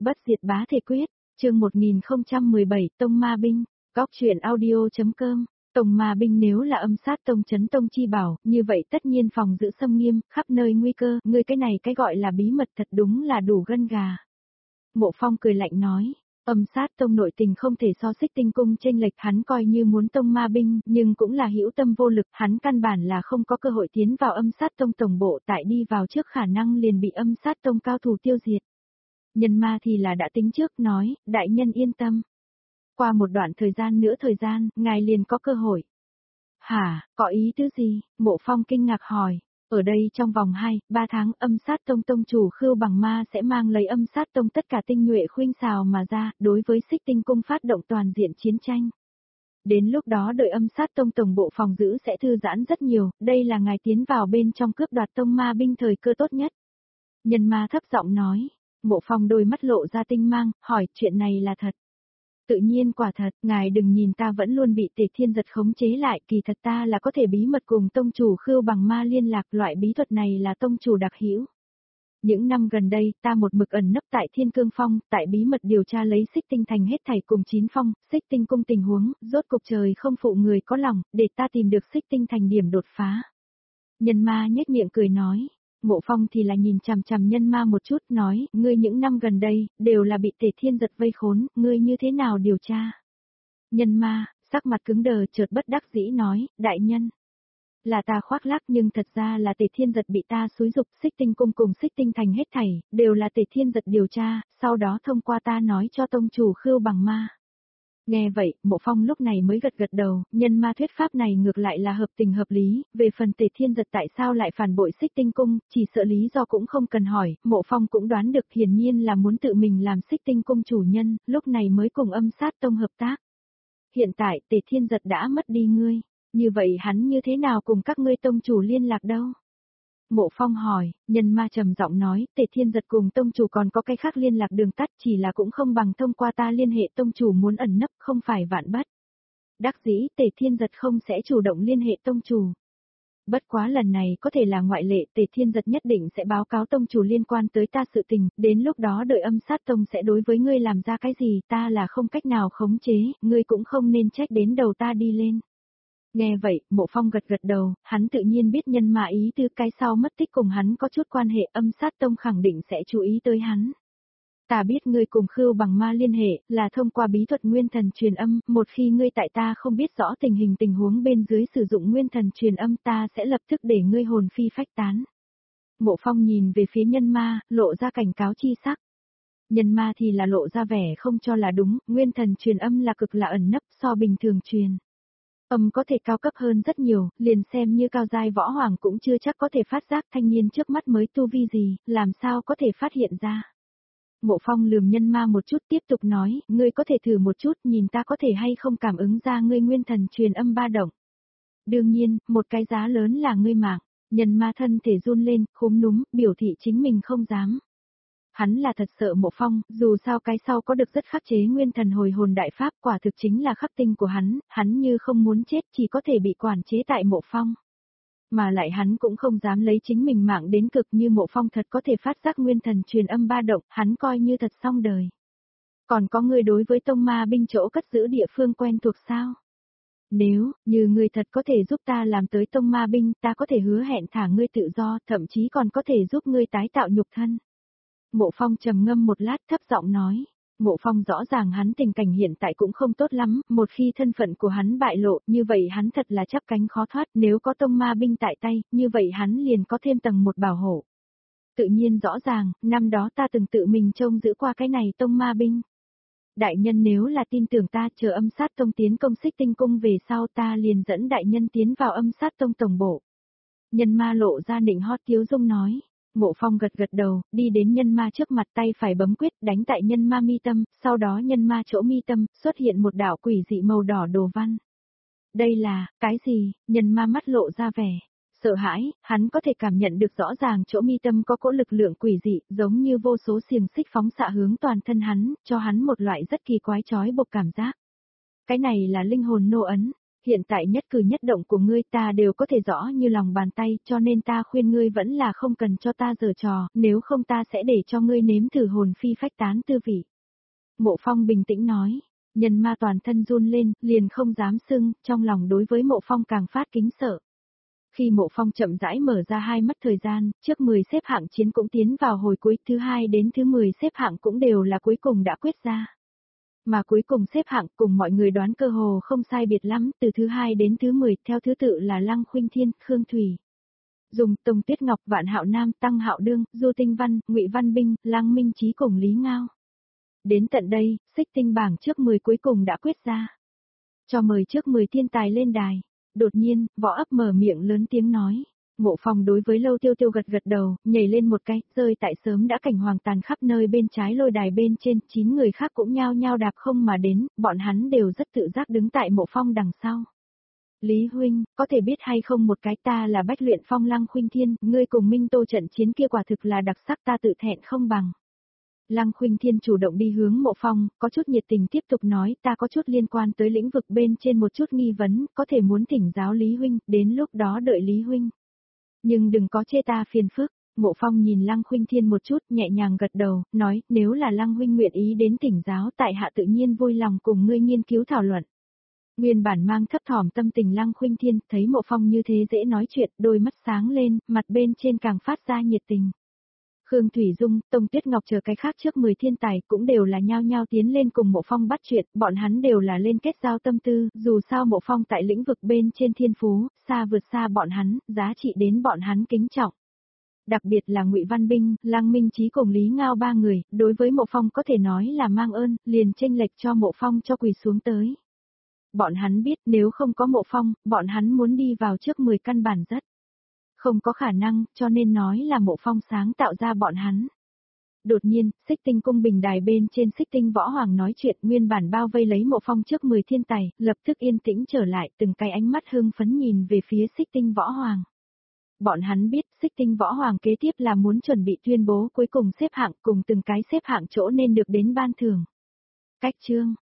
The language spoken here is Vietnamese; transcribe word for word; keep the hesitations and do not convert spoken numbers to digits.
Bất diệt bá thể quyết, chương một nghìn không trăm mười bảy, Tông Ma Binh, góc truyện audio.com. Tông Ma Binh nếu là âm sát tông chấn tông chi bảo, như vậy tất nhiên phòng giữ xâm nghiêm, khắp nơi nguy cơ, ngươi cái này cái gọi là bí mật thật đúng là đủ gân gà. Mộ Phong cười lạnh nói, âm sát tông nội tình không thể so Xích Tinh cung chênh lệch, hắn coi như muốn Tông Ma Binh, nhưng cũng là hữu tâm vô lực, hắn căn bản là không có cơ hội tiến vào âm sát tông tổng bộ, tại đi vào trước khả năng liền bị âm sát tông cao thủ tiêu diệt. Nhân ma thì là đã tính trước, nói, đại nhân yên tâm. Qua một đoạn thời gian nữa thời gian, ngài liền có cơ hội. Hả, có ý tứ gì? Mộ Phong kinh ngạc hỏi. Ở đây trong vòng hai, ba tháng âm sát tông tông chủ Khưu Bằng Ma sẽ mang lấy âm sát tông tất cả tinh nhuệ khuynh xào mà ra, đối với Xích Tinh cung phát động toàn diện chiến tranh. Đến lúc đó đợi âm sát tông tổng bộ phòng giữ sẽ thư giãn rất nhiều, đây là ngài tiến vào bên trong cướp đoạt tông ma binh thời cơ tốt nhất. Nhân ma thấp giọng nói. Mộ Phong đôi mắt lộ ra tinh mang, hỏi chuyện này là thật. Tự nhiên quả thật, ngài đừng nhìn ta vẫn luôn bị Tề Thiên Giật khống chế lại, kỳ thật ta là có thể bí mật cùng tông chủ Khưu Bằng Ma liên lạc, loại bí thuật này là tông chủ đặc hữu. Những năm gần đây, ta một mực ẩn nấp tại Thiên Cương Phong, tại bí mật điều tra lấy Xích Tinh thành hết thảy cùng chín phong, Xích Tinh cung tình huống, rốt cục trời không phụ người có lòng, để ta tìm được Xích Tinh thành điểm đột phá. Nhân ma nhếch miệng cười nói. Mộ Phong thì là nhìn chằm chằm nhân ma một chút, nói, ngươi những năm gần đây, đều là bị Tề Thiên Giật vây khốn, ngươi như thế nào điều tra? Nhân ma, sắc mặt cứng đờ chợt bất đắc dĩ nói, đại nhân. Là ta khoác lác nhưng thật ra là Tề Thiên Giật bị ta xúi dục, Xích Tinh cung cùng Xích Tinh thành hết thảy, đều là Tề Thiên Giật điều tra, sau đó thông qua ta nói cho tông chủ Khưu Bằng Ma. Nghe vậy, Mộ Phong lúc này mới gật gật đầu, nhân ma thuyết pháp này ngược lại là hợp tình hợp lý, về phần Tề Thiên Giật tại sao lại phản bội Xích Tinh cung, chỉ sợ lý do cũng không cần hỏi, Mộ Phong cũng đoán được hiển nhiên là muốn tự mình làm Xích Tinh cung chủ nhân, lúc này mới cùng âm sát tông hợp tác. Hiện tại Tề Thiên Giật đã mất đi ngươi, như vậy hắn như thế nào cùng các ngươi tông chủ liên lạc đâu? Mộ Phong hỏi, nhân ma trầm giọng nói, Tề Thiên Giật cùng tông chủ còn có cái khác liên lạc đường tắt, chỉ là cũng không bằng thông qua ta liên hệ tông chủ muốn ẩn nấp, không phải vạn bất. Đắc dĩ Tề Thiên Giật không sẽ chủ động liên hệ tông chủ. Bất quá lần này có thể là ngoại lệ, Tề Thiên Giật nhất định sẽ báo cáo tông chủ liên quan tới ta sự tình, đến lúc đó đợi âm sát tông sẽ đối với ngươi làm ra cái gì, ta là không cách nào khống chế, ngươi cũng không nên trách đến đầu ta đi lên. Nghe vậy, Mộ Phong gật gật đầu, hắn tự nhiên biết nhân ma ý tư cái sau mất tích cùng hắn có chút quan hệ, âm sát tông khẳng định sẽ chú ý tới hắn. Ta biết ngươi cùng Khưu Bằng Ma liên hệ, là thông qua bí thuật nguyên thần truyền âm, một khi ngươi tại ta không biết rõ tình hình tình huống bên dưới sử dụng nguyên thần truyền âm ta sẽ lập tức để ngươi hồn phi phách tán. Mộ Phong nhìn về phía nhân ma, lộ ra cảnh cáo chi sắc. Nhân ma thì là lộ ra vẻ không cho là đúng, nguyên thần truyền âm là cực là ẩn nấp so bình thường truyền. Âm có thể cao cấp hơn rất nhiều, liền xem như cao giai võ hoàng cũng chưa chắc có thể phát giác thanh niên trước mắt mới tu vi gì, làm sao có thể phát hiện ra. Mộ Phong lườm nhân ma một chút tiếp tục nói, ngươi có thể thử một chút nhìn ta có thể hay không cảm ứng ra ngươi nguyên thần truyền âm ba động. Đương nhiên, một cái giá lớn là ngươi mạng, nhân ma thân thể run lên, khúm núm, biểu thị chính mình không dám. Hắn là thật sợ Mộ Phong, dù sao cái sau có được rất khắc chế nguyên thần hồi hồn đại pháp, quả thực chính là khắc tinh của hắn, hắn như không muốn chết chỉ có thể bị quản chế tại Mộ Phong. Mà lại hắn cũng không dám lấy chính mình mạng đến cực như Mộ Phong thật có thể phát giác nguyên thần truyền âm ba động, hắn coi như thật xong đời. Còn có người đối với tông ma binh chỗ cất giữ địa phương quen thuộc sao? Nếu, như người thật có thể giúp ta làm tới tông ma binh, ta có thể hứa hẹn thả ngươi tự do, thậm chí còn có thể giúp ngươi tái tạo nhục thân. Mộ Phong trầm ngâm một lát thấp giọng nói. Mộ Phong rõ ràng hắn tình cảnh hiện tại cũng không tốt lắm, một khi thân phận của hắn bại lộ, như vậy hắn thật là chắp cánh khó thoát, nếu có tông ma binh tại tay, như vậy hắn liền có thêm tầng một bảo hộ. Tự nhiên rõ ràng, năm đó ta từng tự mình trông giữ qua cái này tông ma binh. Đại nhân nếu là tin tưởng ta chờ âm sát tông tiến công Xích Tinh cung về sau ta liền dẫn đại nhân tiến vào âm sát tông tổng bộ. Nhân ma lộ ra nịnh hót tiếu dung nói. Mộ Phong gật gật đầu, đi đến nhân ma trước mặt tay phải bấm quyết đánh tại nhân ma mi tâm, sau đó nhân ma chỗ mi tâm, xuất hiện một đạo quỷ dị màu đỏ đồ văn. Đây là, cái gì? Nhân ma mắt lộ ra vẻ sợ hãi, hắn có thể cảm nhận được rõ ràng chỗ mi tâm có cỗ lực lượng quỷ dị, giống như vô số xiềng xích phóng xạ hướng toàn thân hắn, cho hắn một loại rất kỳ quái chói buộc cảm giác. Cái này là linh hồn nô ấn. Hiện tại nhất cử nhất động của ngươi ta đều có thể rõ như lòng bàn tay, cho nên ta khuyên ngươi vẫn là không cần cho ta giở trò, nếu không ta sẽ để cho ngươi nếm thử hồn phi phách tán tư vị. Mộ Phong bình tĩnh nói, nhân ma toàn thân run lên, liền không dám xưng, trong lòng đối với Mộ Phong càng phát kính sợ. Khi Mộ Phong chậm rãi mở ra hai mắt thời gian, trước mười xếp hạng chiến cũng tiến vào hồi cuối, thứ hai đến thứ mười xếp hạng cũng đều là cuối cùng đã quyết ra. Mà cuối cùng xếp hạng cùng mọi người đoán cơ hồ không sai biệt lắm, từ thứ hai đến thứ mười, theo thứ tự là Lăng Khuynh Thiên, Khương Thủy, Dùng, Tông Tuyết Ngọc, Vạn Hạo Nam, Tăng Hạo Đương, Du Tinh Văn, Ngụy Văn Binh, Lăng Minh Chí cùng Lý Ngao. Đến tận đây, xích tinh bảng trước mười cuối cùng đã quyết ra. Cho mời trước mười thiên tài lên đài. Đột nhiên, Võ Ấp mở miệng lớn tiếng nói. Mộ Phong đối với Lâu Tiêu Tiêu gật gật đầu, nhảy lên một cái, rơi tại sớm đã cảnh hoàng tàn khắp nơi bên trái lôi đài bên trên, chín người khác cũng nhao nhao đạp không mà đến, bọn hắn đều rất tự giác đứng tại Mộ Phong đằng sau. Lý huynh, có thể biết hay không một cái ta là Bách Luyện Phong Lăng Khuynh Thiên, ngươi cùng Minh Tô trận chiến kia quả thực là đặc sắc, ta tự thẹn không bằng. Lăng Khuynh Thiên chủ động đi hướng Mộ Phong, có chút nhiệt tình tiếp tục nói, ta có chút liên quan tới lĩnh vực bên trên một chút nghi vấn, có thể muốn thỉnh giáo Lý huynh, đến lúc đó đợi Lý huynh. Nhưng đừng có chê ta phiền phức. Mộ Phong nhìn Lăng Khuynh Thiên một chút, nhẹ nhàng gật đầu, nói, nếu là Lăng huynh nguyện ý đến thỉnh giáo, tại hạ tự nhiên vui lòng cùng ngươi nghiên cứu thảo luận. Nguyên bản mang thấp thỏm tâm tình Lăng Khuynh Thiên, thấy Mộ Phong như thế dễ nói chuyện, đôi mắt sáng lên, mặt bên trên càng phát ra nhiệt tình. Khương Thủy Dung, Tông Tuyết Ngọc chờ cái khác trước mười thiên tài cũng đều là nhao nhao tiến lên cùng Mộ Phong bắt chuyện, bọn hắn đều là lên kết giao tâm tư, dù sao Mộ Phong tại lĩnh vực bên trên thiên phú, xa vượt xa bọn hắn, giá trị đến bọn hắn kính trọng. Đặc biệt là Ngụy Văn Binh, Lăng Minh Chí cùng Lý Ngao ba người, đối với Mộ Phong có thể nói là mang ơn, liền chênh lệch cho Mộ Phong cho quỳ xuống tới. Bọn hắn biết nếu không có Mộ Phong, bọn hắn muốn đi vào trước mười căn bản rất không có khả năng, cho nên nói là Mộ Phong sáng tạo ra bọn hắn. Đột nhiên, Xích Tinh cung bình đài bên trên Xích Tinh Võ Hoàng nói chuyện, nguyên bản bao vây lấy Mộ Phong trước mười thiên tài, lập tức yên tĩnh trở lại, từng cái ánh mắt hưng phấn nhìn về phía Xích Tinh Võ Hoàng. Bọn hắn biết Xích Tinh Võ Hoàng kế tiếp là muốn chuẩn bị tuyên bố cuối cùng xếp hạng, cùng từng cái xếp hạng chỗ nên được đến ban thưởng. Cách chương